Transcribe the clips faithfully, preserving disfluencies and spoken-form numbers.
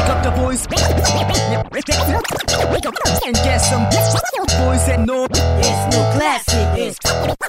Wake up the boys and get some boys and no. It's no classic. It's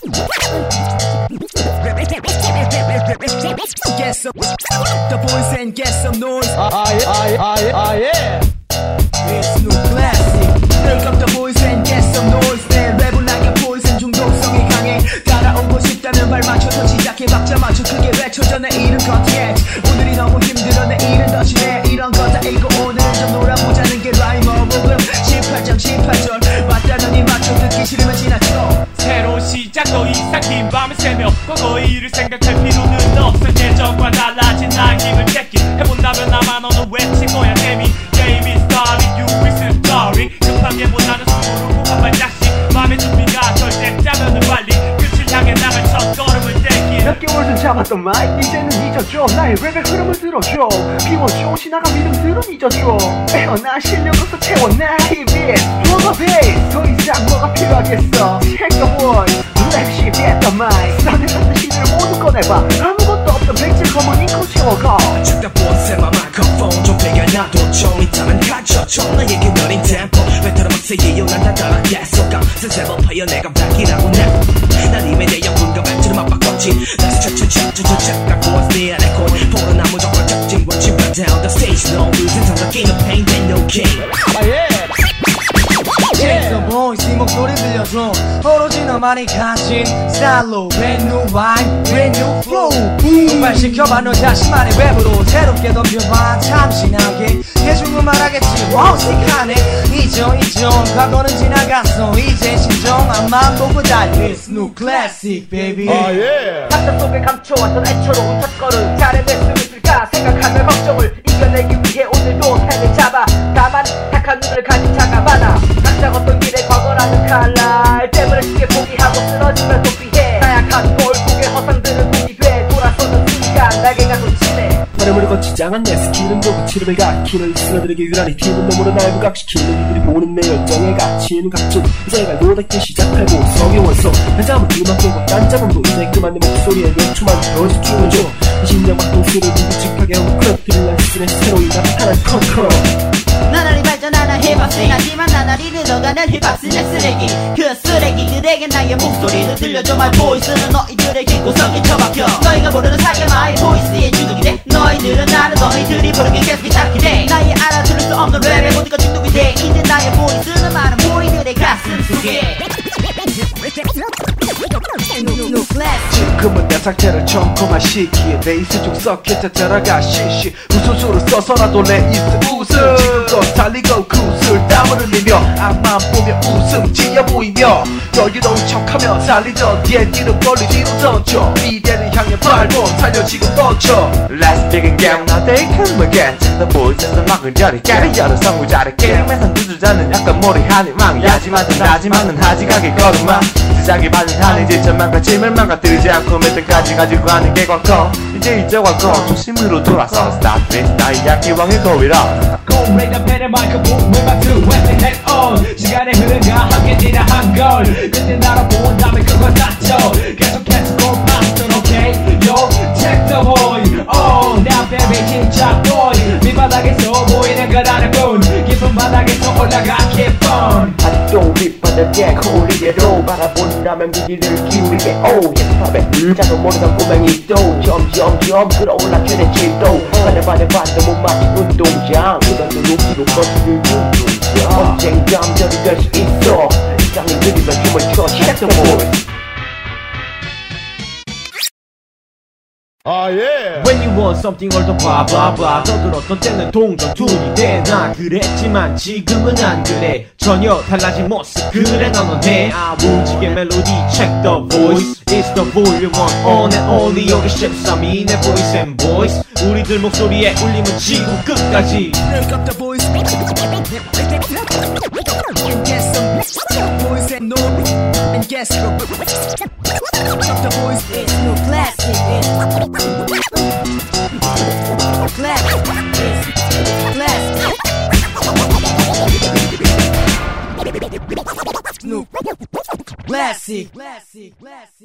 get some the boys and get some noise. Ah yeah, ah yeah, ah yeah, ah yeah. It's no classic. Wake up the boys and get some noise. 내 랩은 like a poison 중독성이 강해. 따라오고 싶다면 발 맞춰서 시작해. 박자 맞춰 크게 외쳐줘. 내일은 거티해. 오늘이 너무 힘들어. 내일은 더 심해. 이런 거 다 읽고 오늘은 좀 놀아보자는 게 라이머 복음 십팔 장 십팔 절 맞다더니 맞춰 듣기 싫으면 지나쳐. 새로운 시작 더 이상 긴 밤을 새며 과거의 일을 생각할 필요는 없어. 예전과 달라진 나의 힘을 뺏기 해본다면 나만 너는 외칠 거야. 재미 게임이 starting you is a story. 급하게보다는 수고르고 한 발짝씩 맘의 준비가 덜 때 짜면은 빨리 끝을 향해 나갈 첫 걸음을 떼길. 몇 개월 전 잡았던 마이크 이제는 잊었죠. 나의 랩의 흐름을 들어줘. 비워줘 지나간 믿음들은 잊었죠. 에어나 실력으로 채워 나의 빛 Blow the bass 더 이상 뭐가 필요하겠어. Check the voice 랩시 뱉던 마이크 싸늘한 시들을 모두 꺼내봐. 아무것도 없던 백질 검은 잉크로 채워가. 쳐다본 새마 마이크폰 좀 배겨놔도 좀 있다면 갖춰줘. 나에게 느린 템포 베테랑 막세예요. 난 다 따라겠어. 깜세 세번 파여 내가 밝히라고 난 이미 내 영분과 멘트를 맞바꿨지. 다시 차차차차차차 갖고 네 안에 콘 포로나 무조건 적진 Watch you burn down the stage No losing time game of pain then no game. 아 예. Check the boys 이 목소리 들려줘. 오로지 너만이 가진 스타일로 brand new vibe brand new flow 폭발시켜봐 너 자신만의 랩으로 새롭게 덮여봐. 참 신나게 대중은 말하겠지 와우 시크하네. 잊어 잊어 과거는 지나갔어. 이제 신정한만 보고 달려. It's new classic baby. 아 예. 한자 속에 감춰왔던 애처로운 첫걸음 잘해낼 수 있을까 생각하며 걱정을 이겨내기 위해 오늘도 펜을 잡아. 다만 탁한 눈을 가진 자가 많아. 각자 걷던 길의 과거라는 칼날 때문에 쉽게 포기하고 쓰러지면 도피해. 나약한 골국의 허상들은 돈이 돼. 돌아서는 순간 날개가 돋치네. 발음을 거치지 않은 내 스킬은 도구 치름을 가키는 쓰러들에게 유난히 튀는 놈으로 날 부각시키는 이들이 보는 내 열정에 갇히는 각종 이제 갈고 닦기 시작하고 성의 원성 한 잠은 그만 깨고 딴 잠은도 이제 그만 내 목소리에 몇 초만 더 집중해줘. 신장 박동수를 묵직하게 웅크러뜨릴 날 스스로의 새로이 나타난 컨트롤. 나날이 발전하는 힙합씬 하지만 나날이 늘어가는 힙합씬의 쓰레기. 그 쓰레기들에게 나의 목소리를 들려줘. My voice는 너희들의 귓구석에 처박혀. 너희가 모르는 사이에 my voice의 중독이 돼. 너희들은 나를 너희들이 부르게 계속 기다리게 돼. 나의 알아들을 수 없는 랩에 모두가 중독이 돼. 이제 나의 voice는 많은 무리들의 가슴 속에. 지금은 내 상태를 촘촘한 시기에 베이스 중 섞여져 들어가 시시 우수수를 써서라도 레이스 웃음 지금껏 달리고 구슬 땀을 흘리며 앞만 보며 웃음 지어 보이며 여유로운 척하며 달리던 뒤에 뒤로 멀리 뒤로 던져 미래를 향해 발본 살려 지금 멈춰. Let's begin game now they come again. The boys and the 막을 열이 깨를 열어 성우 잘해. 게임에선 구주자는 약간 모리하니 망야지만 든다지만은 하지가게 걸음마 시작이 받은 한이 지천만과 짐을 망가뜨리지 않고 몇 등까지 가지고 가는 게 광커. 이제 이제 광커 중심으로 돌아서 Start this 나의 약기왕의 거위라. Go break the pen and microphone with my two weapon head on. 시간의 흐름과 함께 지나한 걸 그때 나를 본 다음에 그걸 땄죠. 계속해서 go past it okay. Yo check the boy. Oh now baby 진짜 boy. 밑바닥에서 보이는 건 하나뿐 깊은 바닥에서 올라가 keep on. 아직도 밑바닥에 코리에로 바라본다면 무기를 기울이게 oh 힙합에 자도 모르던 꼬맹이 또 점점점 끌어올라 최대 칠도 바네바네 반도 못 맞춘 운동장 그런 데 높이로 버티는 운동장 언젠가 감정이 될 수 있어 이 땅을 그리며 춤을 춰 Check the boys. 아 예. When you want something all the blah blah blah 떠들었던 때는 동전둘이 돼. 나 그랬지만 지금은 안 그래. 전혀 달라진 모습 그래 너는 해. 아 무지개 멜로디 check the voice. It's the volume one on and only 여기 십삼이 내 voice and voice. 우리들 목소리에 울림은 지구 끝까지. Wake up the boys and get some boys and no and get some. Wake up the boys. It's new classic. It's classic. It's classic. New classic. Classic. Classic.